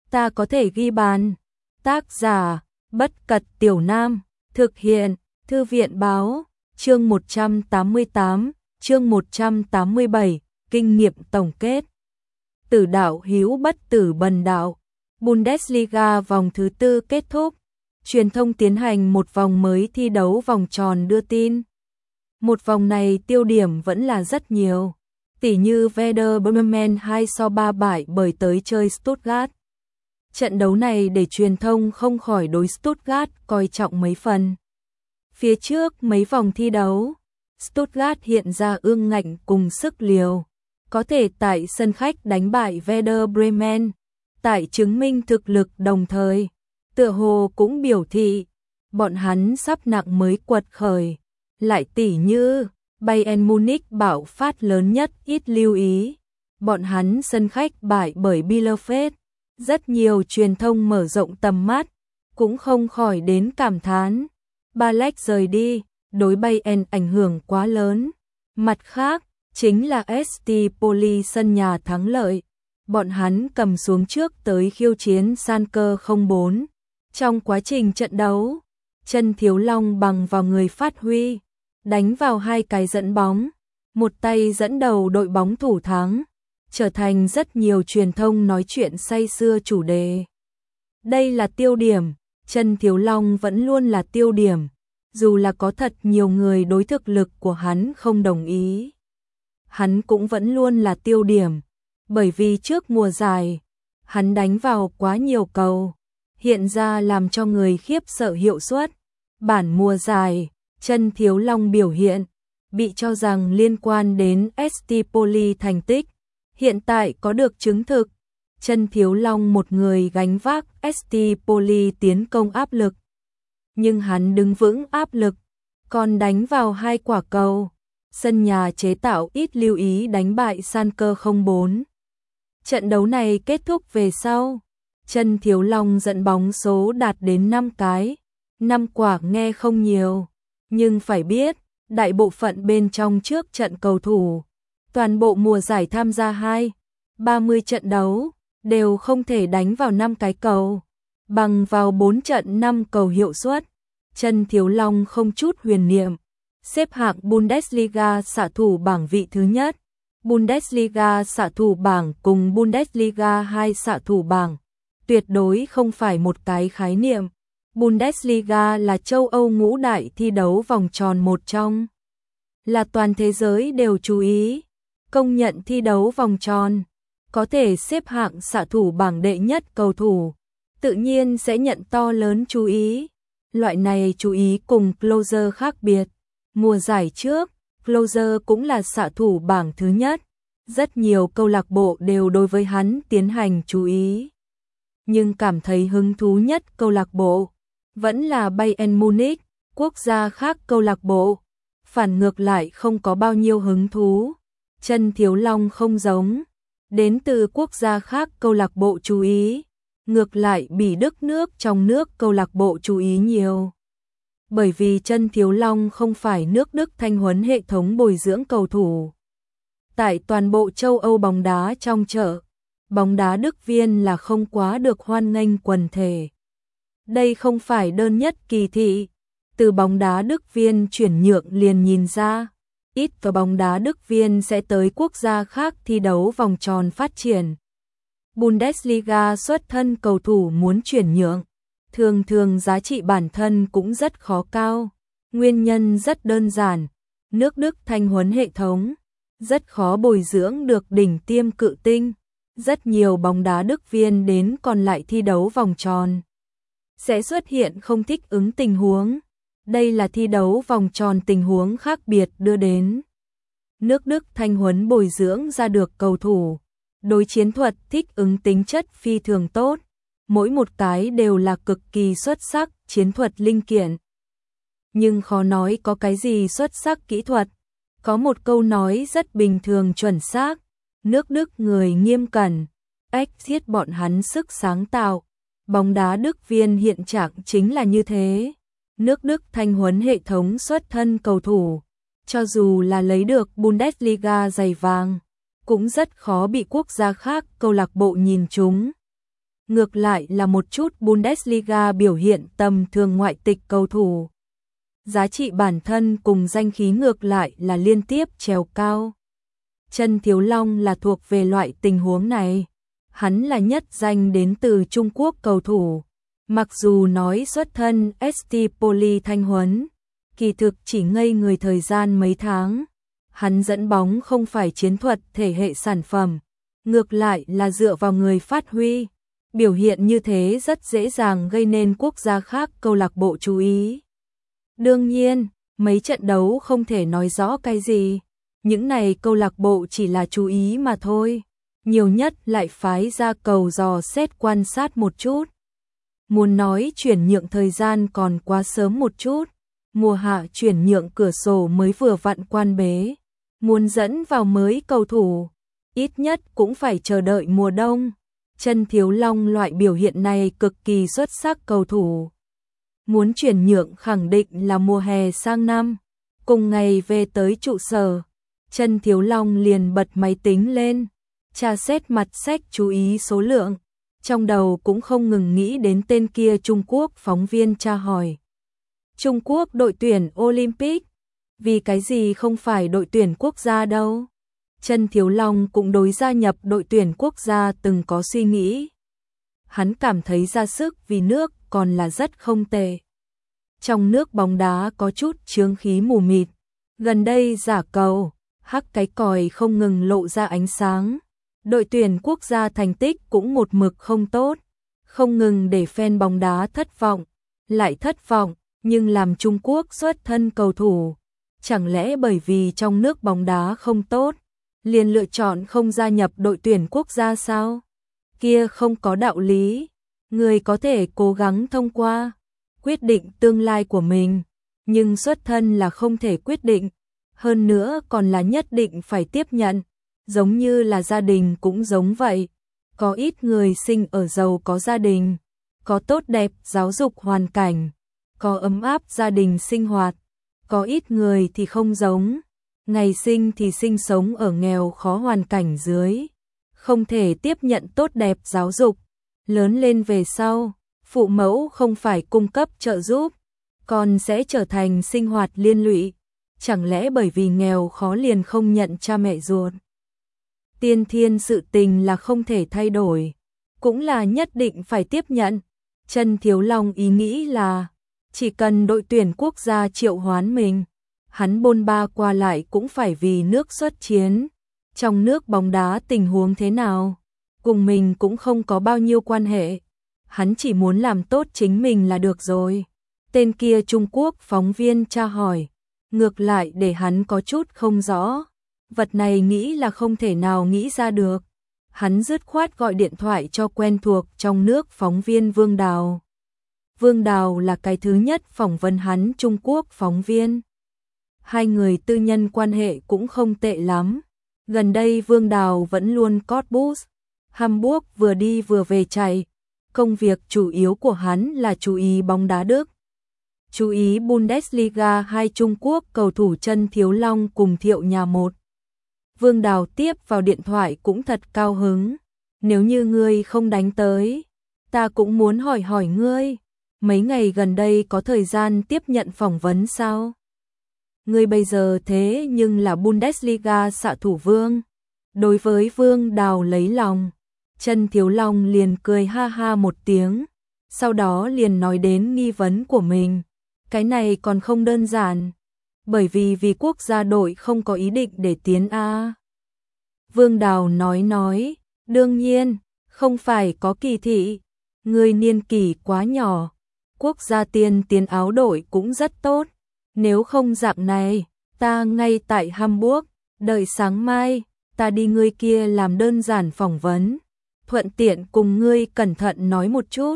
ta có thể ghi bàn. Tác giả, Bất Cật Tiểu Nam, thực hiện, Thư viện Báo, chương 188, chương 187, kinh nghiệm tổng kết. Tử đạo hữu bất tử bần đạo. Bundesliga vòng thứ 4 kết thúc. Truyền thông tiến hành một vòng mới thi đấu vòng tròn đưa tin. Một vòng này tiêu điểm vẫn là rất nhiều. Tỉ như Werder Bremen 2-3 bại bởi tới chơi Stuttgart. Trận đấu này để truyền thông không khỏi đối Stuttgart coi trọng mấy phần. Phía trước mấy vòng thi đấu, Stuttgart hiện ra ương ngạnh cùng sức liều, có thể tại sân khách đánh bại Werder Bremen, tại chứng minh thực lực đồng thời, tựa hồ cũng biểu thị bọn hắn sắp nặng mới quật khởi. Lại tỉ như Bayern Munich bạo phát lớn nhất ít lưu ý, bọn hắn sân khách bại bởi Bielefeld. Rất nhiều truyền thông mở rộng tầm mắt, cũng không khỏi đến cảm thán. Balek rời đi, đối Bayern ảnh hưởng quá lớn. Mặt khác, chính là ST Poli sân nhà thắng lợi. Bọn hắn cầm xuống trước tới khiêu chiến Schalke 04. Trong quá trình trận đấu, Chân Thiếu Long bằng vào người phát huy, đánh vào 2 cái dẫn bóng, một tay dẫn đầu đội bóng thủ thắng, trở thành rất nhiều truyền thông nói chuyện say sưa chủ đề. Đây là tiêu điểm, Chân Thiếu Long vẫn luôn là tiêu điểm, dù là có thật nhiều người đối thực lực của hắn không đồng ý. Hắn cũng vẫn luôn là tiêu điểm, bởi vì trước mùa giải, hắn đánh vào quá nhiều cầu, hiện ra làm cho người khiếp sợ hiệu suất. Bản mùa giải, Chân Thiếu Long biểu hiện, bị cho rằng liên quan đến ST Poli thành tích. Hiện tại có được chứng thực, Chân Thiếu Long một người gánh vác ST Poli tiến công áp lực. Nhưng hắn đứng vững áp lực, còn đánh vào 2 quả cầu. Sân nhà chế tạo ít lưu ý đánh bại Schalke 04. Trận đấu này kết thúc về sau, Chân Thiếu Long dẫn bóng số đạt đến 5 cái. 5 quả nghe không nhiều, nhưng phải biết, đại bộ phận bên trong trước trận cầu thủ, toàn bộ mùa giải tham gia 30 trận đấu, đều không thể đánh vào 5 cái cầu, bằng vào 4 trận 5 cầu hiệu suất. Chân Thiếu Long không chút huyền niệm, xếp hạng Bundesliga xạ thủ bảng vị thứ nhất. Bundesliga xạ thủ bảng cùng Bundesliga 2 xạ thủ bảng, tuyệt đối không phải một cái khái niệm. Bundesliga là châu Âu ngũ đại thi đấu vòng tròn một trong, là toàn thế giới đều chú ý, công nhận thi đấu vòng tròn, có thể xếp hạng xạ thủ bảng đệ nhất cầu thủ, tự nhiên sẽ nhận to lớn chú ý. Loại này chú ý cùng Klose khác biệt. Mùa giải trước, Klose cũng là xạ thủ bảng thứ nhất, rất nhiều câu lạc bộ đều đối với hắn tiến hành chú ý. Nhưng cảm thấy hứng thú nhất câu lạc bộ vẫn là Bayern Munich, quốc gia khác câu lạc bộ phản ngược lại không có bao nhiêu hứng thú. Chân Thiếu Long không giống, đến từ quốc gia khác câu lạc bộ chú ý, ngược lại Bỉ Đức nước trong nước câu lạc bộ chú ý nhiều. Bởi vì Chân Thiếu Long không phải nước Đức thanh huấn hệ thống bồi dưỡng cầu thủ. Tại toàn bộ châu Âu bóng đá trong chợ, bóng đá Đức viên là không quá được hoan nghênh quần thể. Đây không phải đơn nhất kỳ thị, từ bóng đá Đức viên chuyển nhượng liền nhìn ra, ít có bóng đá Đức viên sẽ tới quốc gia khác thi đấu vòng tròn phát triển. Bundesliga xuất thân cầu thủ muốn chuyển nhượng, thường thường giá trị bản thân cũng rất khó cao. Nguyên nhân rất đơn giản, nước Đức thanh huấn hệ thống, rất khó bồi dưỡng được đỉnh tiêm cự tinh. Rất nhiều bóng đá Đức viên đến còn lại thi đấu vòng tròn, sẽ xuất hiện không thích ứng tình huống. Đây là thi đấu vòng tròn tình huống khác biệt đưa đến. Nước Đức thanh huấn bồi dưỡng ra được cầu thủ, đối chiến thuật thích ứng tính chất phi thường tốt, mỗi một cái đều là cực kỳ xuất sắc chiến thuật linh kiện. Nhưng khó nói có cái gì xuất sắc kỹ thuật, có một câu nói rất bình thường chuẩn xác, nước Đức người nghiêm cẩn, ách giết bọn hắn sức sáng tạo. Bóng đá Đức viên hiện trạng chính là như thế. Nước Đức thanh huấn hệ thống xuất thân cầu thủ, cho dù là lấy được Bundesliga giày vàng, cũng rất khó bị quốc gia khác câu lạc bộ nhìn trúng. ngược lại là một chút Bundesliga biểu hiện tầm thường ngoại tịch cầu thủ. Giá trị bản thân cùng danh khí ngược lại là liên tiếp trèo cao. Chân Thiếu Long là thuộc về loại tình huống này. Hắn là nhất danh đến từ Trung Quốc cầu thủ. Mặc dù nói xuất thân ST Poly Thanh Huấn, kỳ thực chỉ ngây người thời gian mấy tháng. Hắn dẫn bóng không phải chiến thuật thể hệ sản phẩm, ngược lại là dựa vào người phát huy. Biểu hiện như thế rất dễ dàng gây nên quốc gia khác câu lạc bộ chú ý. Đương nhiên, mấy trận đấu không thể nói rõ cái gì. Những này câu lạc bộ chỉ là chú ý mà thôi. Nhiều nhất lại phái ra cầu dò xét quan sát một chút. Muốn nói chuyển nhượng thời gian còn quá sớm một chút. Mùa hạ chuyển nhượng cửa sổ mới vừa vặn quan bế. Muốn dẫn vào mới cầu thủ, ít nhất cũng phải chờ đợi mùa đông. Chân Thiếu Long loại biểu hiện này cực kỳ xuất sắc cầu thủ. Muốn chuyển nhượng khẳng định là mùa hè sang năm. Cùng ngày về tới trụ sở, Chân Thiếu Long liền bật máy tính lên, tra xét mặt sách chú ý số lượng. Trong đầu cũng không ngừng nghĩ đến tên kia Trung Quốc phóng viên tra hỏi. Trung Quốc đội tuyển Olympic, vì cái gì không phải đội tuyển quốc gia đâu? Chân Thiếu Long cũng đối gia nhập đội tuyển quốc gia từng có suy nghĩ. Hắn cảm thấy ra sức vì nước còn là rất không tệ. Trong nước bóng đá có chút chướng khí mù mịt, gần đây giả cầu, hắc cái còi không ngừng lộ ra ánh sáng. Đội tuyển quốc gia thành tích cũng một mực không tốt, không ngừng để fan bóng đá thất vọng, lại thất vọng, nhưng làm Trung Quốc xuất thân cầu thủ, chẳng lẽ bởi vì trong nước bóng đá không tốt, liền lựa chọn không gia nhập đội tuyển quốc gia sao? Kia không có đạo lý, người có thể cố gắng thông qua, quyết định tương lai của mình, nhưng xuất thân là không thể quyết định, hơn nữa còn là nhất định phải tiếp nhận, giống như là gia đình cũng giống vậy. Có ít người sinh ở giàu có gia đình, có tốt đẹp giáo dục hoàn cảnh, có ấm áp gia đình sinh hoạt, có ít người thì không giống, ngày sinh thì sinh sống ở nghèo khó hoàn cảnh dưới, không thể tiếp nhận tốt đẹp giáo dục, lớn lên về sau, phụ mẫu không phải cung cấp trợ giúp, còn sẽ trở thành sinh hoạt liên lụy, chẳng lẽ bởi vì nghèo khó liền không nhận cha mẹ ruột? Tiên thiên sự tình là không thể thay đổi, cũng là nhất định phải tiếp nhận. Chân Thiếu Long ý nghĩ là, chỉ cần đội tuyển quốc gia triệu hoán mình, hắn bôn ba qua lại cũng phải vì nước xuất chiến. Trong nước bóng đá tình huống thế nào, cùng mình cũng không có bao nhiêu quan hệ. Hắn chỉ muốn làm tốt chính mình là được rồi. Tên kia Trung Quốc phóng viên tra hỏi, ngược lại để hắn có chút không rõ. Vật này nghĩ là không thể nào nghĩ ra được. Hắn dứt khoát gọi điện thoại cho quen thuộc trong nước phóng viên Vương Đào. Vương Đào là cái thứ nhất phỏng vấn hắn Trung Quốc phóng viên. Hai người tư nhân quan hệ cũng không tệ lắm. Gần đây Vương Đào vẫn luôn Cottbus, Hamburg vừa đi vừa về chạy. Công việc chủ yếu của hắn là chú ý bóng đá Đức. Chú ý Bundesliga hay Trung Quốc cầu thủ Chân Thiếu Long cùng Thiệu Nhà Một. Vương Đào tiếp vào điện thoại cũng thật cao hứng. Nếu như ngươi không đánh tới, ta cũng muốn hỏi hỏi ngươi. Mấy ngày gần đây có thời gian tiếp nhận phỏng vấn sao? Ngươi bây giờ thế nhưng là Bundesliga xạ thủ vương. Đối với Vương Đào lấy lòng, Chân Thiếu Long liền cười ha ha một tiếng. Sau đó liền nói đến nghi vấn của mình. Cái này còn không đơn giản. Bởi vì quốc gia đội không có ý định để tiến A. Vương Đào nói, đương nhiên, không phải có kỳ thị, người niên kỷ quá nhỏ, quốc gia tiên tiến áo đội cũng rất tốt, nếu không dạng này, ta ngay tại Hamburg, đợi sáng mai, ta đi ngươi kia làm đơn giản phỏng vấn, thuận tiện cùng ngươi cẩn thận nói một chút,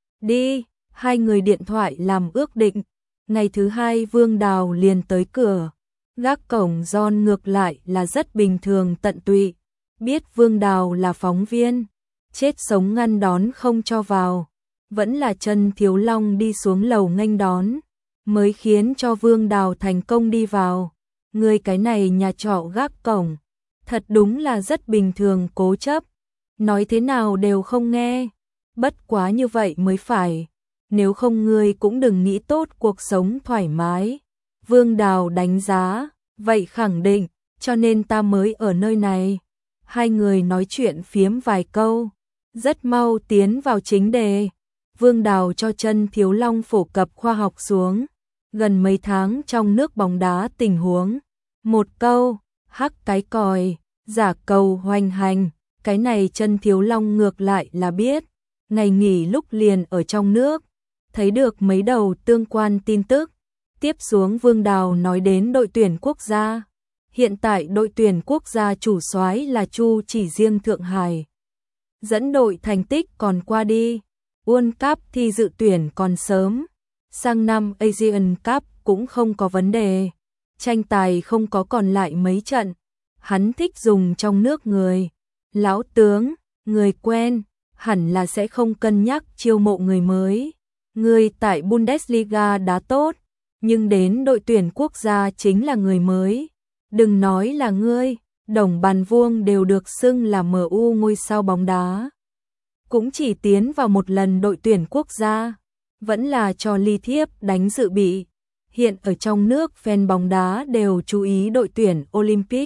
đi, hai người điện thoại làm ước định. Ngày thứ hai Vương Đào liền tới cửa, gác cổng John ngược lại là rất bình thường tận tụy, biết Vương Đào là phóng viên, chết sống ngăn đón không cho vào, vẫn là Chân Thiếu Long đi xuống lầu nghênh đón, mới khiến cho Vương Đào thành công đi vào. Người cái này nhà trọ gác cổng, thật đúng là rất bình thường cố chấp, nói thế nào đều không nghe, bất quá như vậy mới phải, nếu không ngươi cũng đừng nghĩ tốt cuộc sống thoải mái. Vương Đào đánh giá, vậy khẳng định, cho nên ta mới ở nơi này. Hai người nói chuyện phiếm vài câu, rất mau tiến vào chính đề. Vương Đào cho Chân Thiếu Long phổ cập khoa học xuống gần mấy tháng trong nước bóng đá tình huống. Một câu, hắc cái còi, giả cầu hoành hành, cái này Chân Thiếu Long ngược lại là biết. Ngày nghỉ lúc liền ở trong nước, thấy được mấy đầu tương quan tin tức. Tiếp xuống Vương Đào nói đến đội tuyển quốc gia. Hiện tại đội tuyển quốc gia chủ soái là Chu Chỉ Riêng Thượng Hải. Dẫn đội thành tích còn qua đi. World Cup thi dự tuyển còn sớm. Sang năm Asian Cup cũng không có vấn đề. Tranh tài không có còn lại mấy trận. Hắn thích dùng trong nước người. Lão tướng, người quen, hẳn là sẽ không cân nhắc chiêu mộ người mới. Người tại Bundesliga đá tốt, nhưng đến đội tuyển quốc gia chính là người mới. Đừng nói là ngươi, Đồng Bàn Vuông đều được xưng là MU ngôi sao bóng đá. Cũng chỉ tiến vào một lần đội tuyển quốc gia, vẫn là cho Ly Thiếp đánh dự bị. Hiện ở trong nước fan bóng đá đều chú ý đội tuyển Olympic.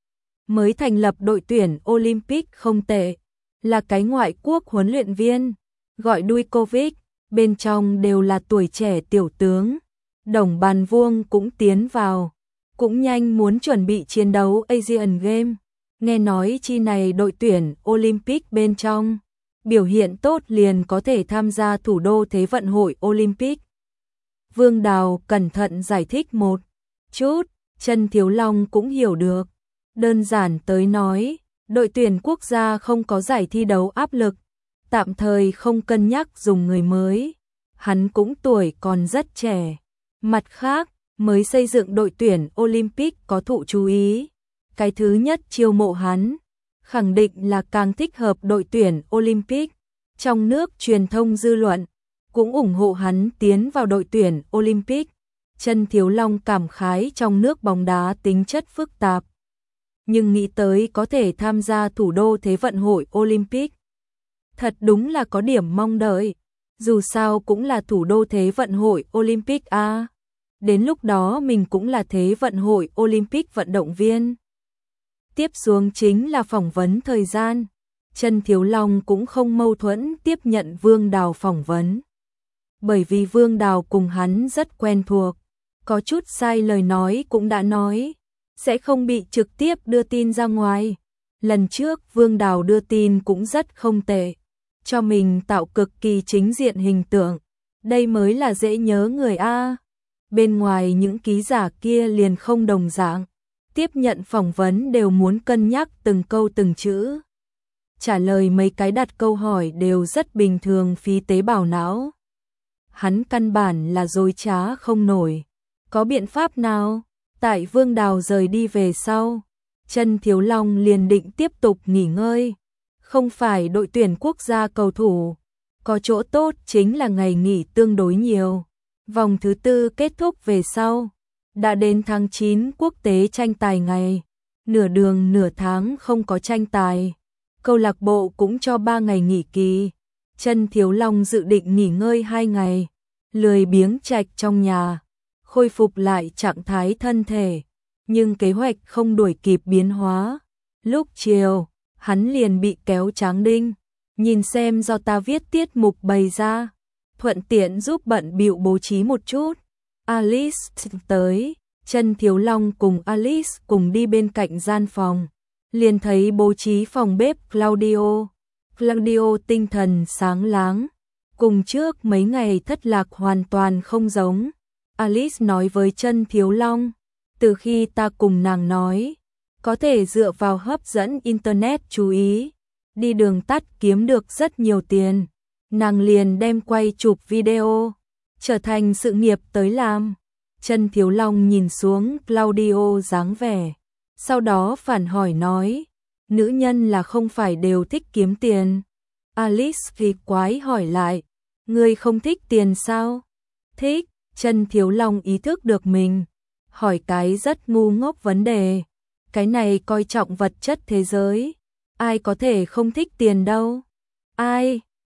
Mới thành lập đội tuyển Olympic không tệ, là cái ngoại quốc huấn luyện viên, gọi Dujkovic, bên trong đều là tuổi trẻ tiểu tướng. Đồng Bàn Vuông cũng tiến vào, cũng nhanh muốn chuẩn bị chiến đấu Asian Games. Nghe nói chi này đội tuyển Olympic bên trong, biểu hiện tốt liền có thể tham gia thủ đô Thế vận hội Olympic. Vương Đào cẩn thận giải thích một chút, Chân Thiếu Long cũng hiểu được. Đơn giản tới nói, đội tuyển quốc gia không có giải thi đấu áp lực, tạm thời không cân nhắc dùng người mới. Hắn cũng tuổi còn rất trẻ. Mặt khác, mới xây dựng đội tuyển Olympic có thụ chú ý. Cái thứ nhất chiêu mộ hắn, khẳng định là càng thích hợp đội tuyển Olympic. Trong nước truyền thông dư luận cũng ủng hộ hắn tiến vào đội tuyển Olympic. Chân Thiếu Long cảm khái trong nước bóng đá tính chất phức tạp, nhưng nghĩ tới có thể tham gia thủ đô Thế vận hội Olympic, thật đúng là có điểm mong đợi. Dù sao cũng là thủ đô Thế vận hội Olympic a. Đến lúc đó mình cũng là Thế vận hội Olympic vận động viên. Tiếp xuống chính là phỏng vấn thời gian. Chân Thiếu Long cũng không mâu thuẫn tiếp nhận Vương Đào phỏng vấn. Bởi vì Vương Đào cùng hắn rất quen thuộc, có chút sai lời nói cũng đã nói, sẽ không bị trực tiếp đưa tin ra ngoài. Lần trước Vương Đào đưa tin cũng rất không tệ, cho mình tạo cực kỳ chính diện hình tượng. Đây mới là dễ nhớ người A. Bên ngoài những ký giả kia liền không đồng dạng, tiếp nhận phỏng vấn đều muốn cân nhắc từng câu từng chữ. Trả lời mấy cái đặt câu hỏi đều rất bình thường, phí tế bào não. Hắn căn bản là dối trá không nổi. Có biện pháp nào? Tại Vương Đào rời đi về sau, Chân Thiếu Long liền định tiếp tục nghỉ ngơi. Không phải đội tuyển quốc gia cầu thủ, có chỗ tốt chính là ngày nghỉ tương đối nhiều. Vòng thứ tư kết thúc về sau, đã đến tháng 9 quốc tế tranh tài ngày. Nửa đường nửa tháng không có tranh tài, câu lạc bộ cũng cho 3 ngày nghỉ kỳ. Chân Thiếu Long dự định nghỉ ngơi 2 ngày, lười biếng trạch trong nhà, khôi phục lại trạng thái thân thể. Nhưng kế hoạch không đuổi kịp biến hóa. Lúc chiều, hắn liền bị kéo tráng đinh. Nhìn xem do ta viết tiết mục bày ra, thuận tiện giúp bận bịu bố trí một chút. Alice tới, Chân Thiếu Long cùng Alice cùng đi bên cạnh gian phòng, liền thấy bố trí phòng bếp Claudio. Claudio tinh thần sáng láng, cùng trước mấy ngày thất lạc hoàn toàn không giống. Alice nói với Chân Thiếu Long, từ khi ta cùng nàng nói, có thể dựa vào hấp dẫn internet chú ý, đi đường tắt kiếm được rất nhiều tiền, nàng liền đem quay chụp video, trở thành sự nghiệp tới làm. Chân Thiếu Long nhìn xuống Claudio dáng vẻ, sau đó phản hỏi nói, nữ nhân là không phải đều thích kiếm tiền. Alice kỳ quái hỏi lại, ngươi không thích tiền sao? Thích. Chân Thiếu Long ý thức được mình hỏi cái rất ngu ngốc vấn đề. Cái này coi trọng vật chất thế giới, ai có thể không thích tiền đâu. Ai?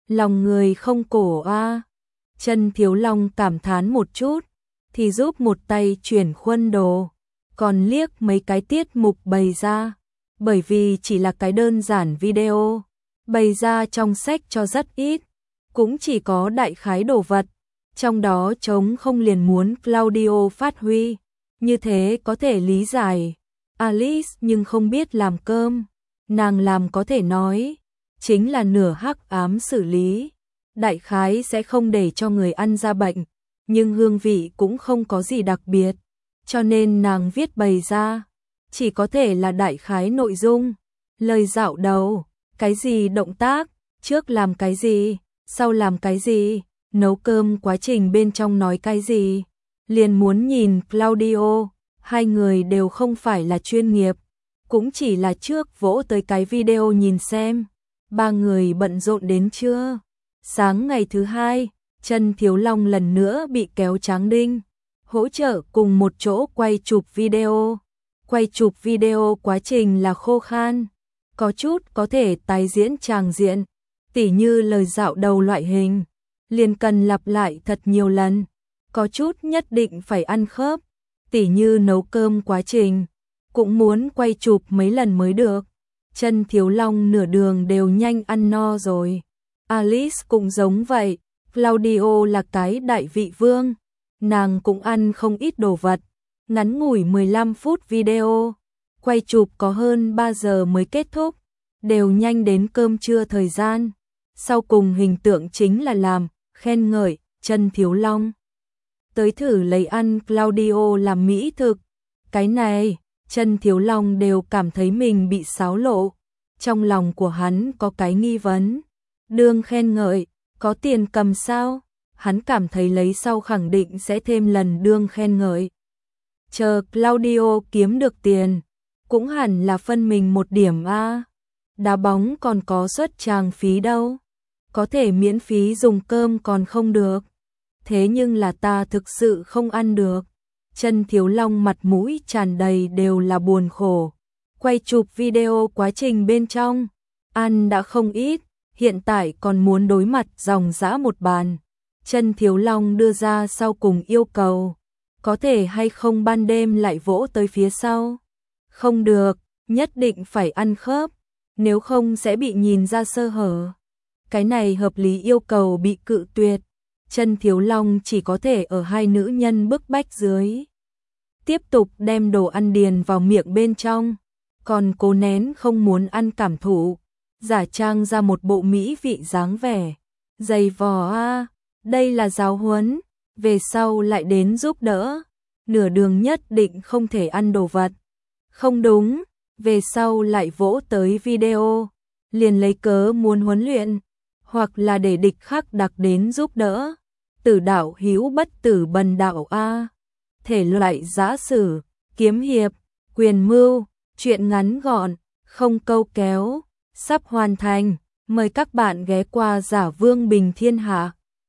lòng người không cổ a. Chân Thiếu Long cảm thán một chút, thì giúp một tay chuyển khuôn đồ, còn liếc mấy cái tiết mục bày ra, bởi vì chỉ là cái đơn giản video, bày ra trong sách cho rất ít, cũng chỉ có đại khái đồ vật, trong đó trống không liền muốn Claudio phát huy, như thế có thể lý giải. Alice nhưng không biết làm cơm, nàng làm có thể nói, chính là nửa hắc ám xử lý, đại khái sẽ không để cho người ăn ra bệnh, nhưng hương vị cũng không có gì đặc biệt, cho nên nàng viết bày ra, chỉ có thể là đại khái nội dung, lời dạo đầu, cái gì động tác, trước làm cái gì, sau làm cái gì, nấu cơm quá trình bên trong nói cái gì, liền muốn nhìn Claudio, hai người đều không phải là chuyên nghiệp, cũng chỉ là trước vỗ tới cái video nhìn xem, ba người bận rộn đến trưa. Sáng ngày thứ hai, Chân Thiếu Long lần nữa bị kéo tráng đinh, hỗ trợ cùng một chỗ quay chụp video. Quay chụp video quá trình là khô khan, có chút có thể tái diễn tràng diện, tỉ như lời dạo đầu loại hình, liền cần lặp lại thật nhiều lần, có chút nhất định phải ăn khớp, tỉ như nấu cơm quá trình, cũng muốn quay chụp mấy lần mới được. Chân Thiếu Long nửa đường đều nhanh ăn no rồi. Alice cũng giống vậy, Claudio là cái đại vị vương, nàng cũng ăn không ít đồ vật, ngắn ngủi 15 phút video, quay chụp có hơn 3 giờ mới kết thúc, đều nhanh đến cơm trưa thời gian. Sau cùng hình tượng chính là làm, khen ngợi, Chân Thiếu Long. Tới thử lấy ăn Claudio làm mỹ thực, cái này, Chân Thiếu Long đều cảm thấy mình bị xáo lộ, trong lòng của hắn có cái nghi vấn. Đương khen ngợi, có tiền cầm sao? Hắn cảm thấy lấy sau khẳng định sẽ thêm lần đương khen ngợi. Chờ Claudio kiếm được tiền, cũng hẳn là phân mình một điểm a. Đá bóng còn có suất tràng phí đâu, có thể miễn phí dùng cơm còn không được. Thế nhưng là ta thực sự không ăn được. Chân Thiếu Long mặt mũi tràn đầy đều là buồn khổ. Quay chụp video quá trình bên trong, ăn đã không ít, hiện tại còn muốn đối mặt dòng dã một bàn. Chân Thiếu Long đưa ra sau cùng yêu cầu, có thể hay không ban đêm lại vỗ tới phía sau. Không được, nhất định phải ăn khớp, nếu không sẽ bị nhìn ra sơ hở. Cái này hợp lý yêu cầu bị cự tuyệt, Chân Thiếu Long chỉ có thể ở hai nữ nhân bức bách dưới, tiếp tục đem đồ ăn điền vào miệng bên trong, còn cố nén không muốn ăn cảm thụ, giả trang ra một bộ mỹ vị dáng vẻ. Dày vò a, đây là giáo huấn, về sau lại đến giúp đỡ, nửa đường nhất định không thể ăn đồ vật. Không đúng, về sau lại vỗ tới video, liền lấy cớ muốn huấn luyện, hoặc là để địch khắc đặc đến giúp đỡ. Tử đạo hữu bất tử bần đạo a. Thể loại giã sử, kiếm hiệp, quyền mưu, truyện ngắn gọn, không câu kéo, sắp hoàn thành, mời các bạn ghé qua Giả Vương Bình Thiên Hạ.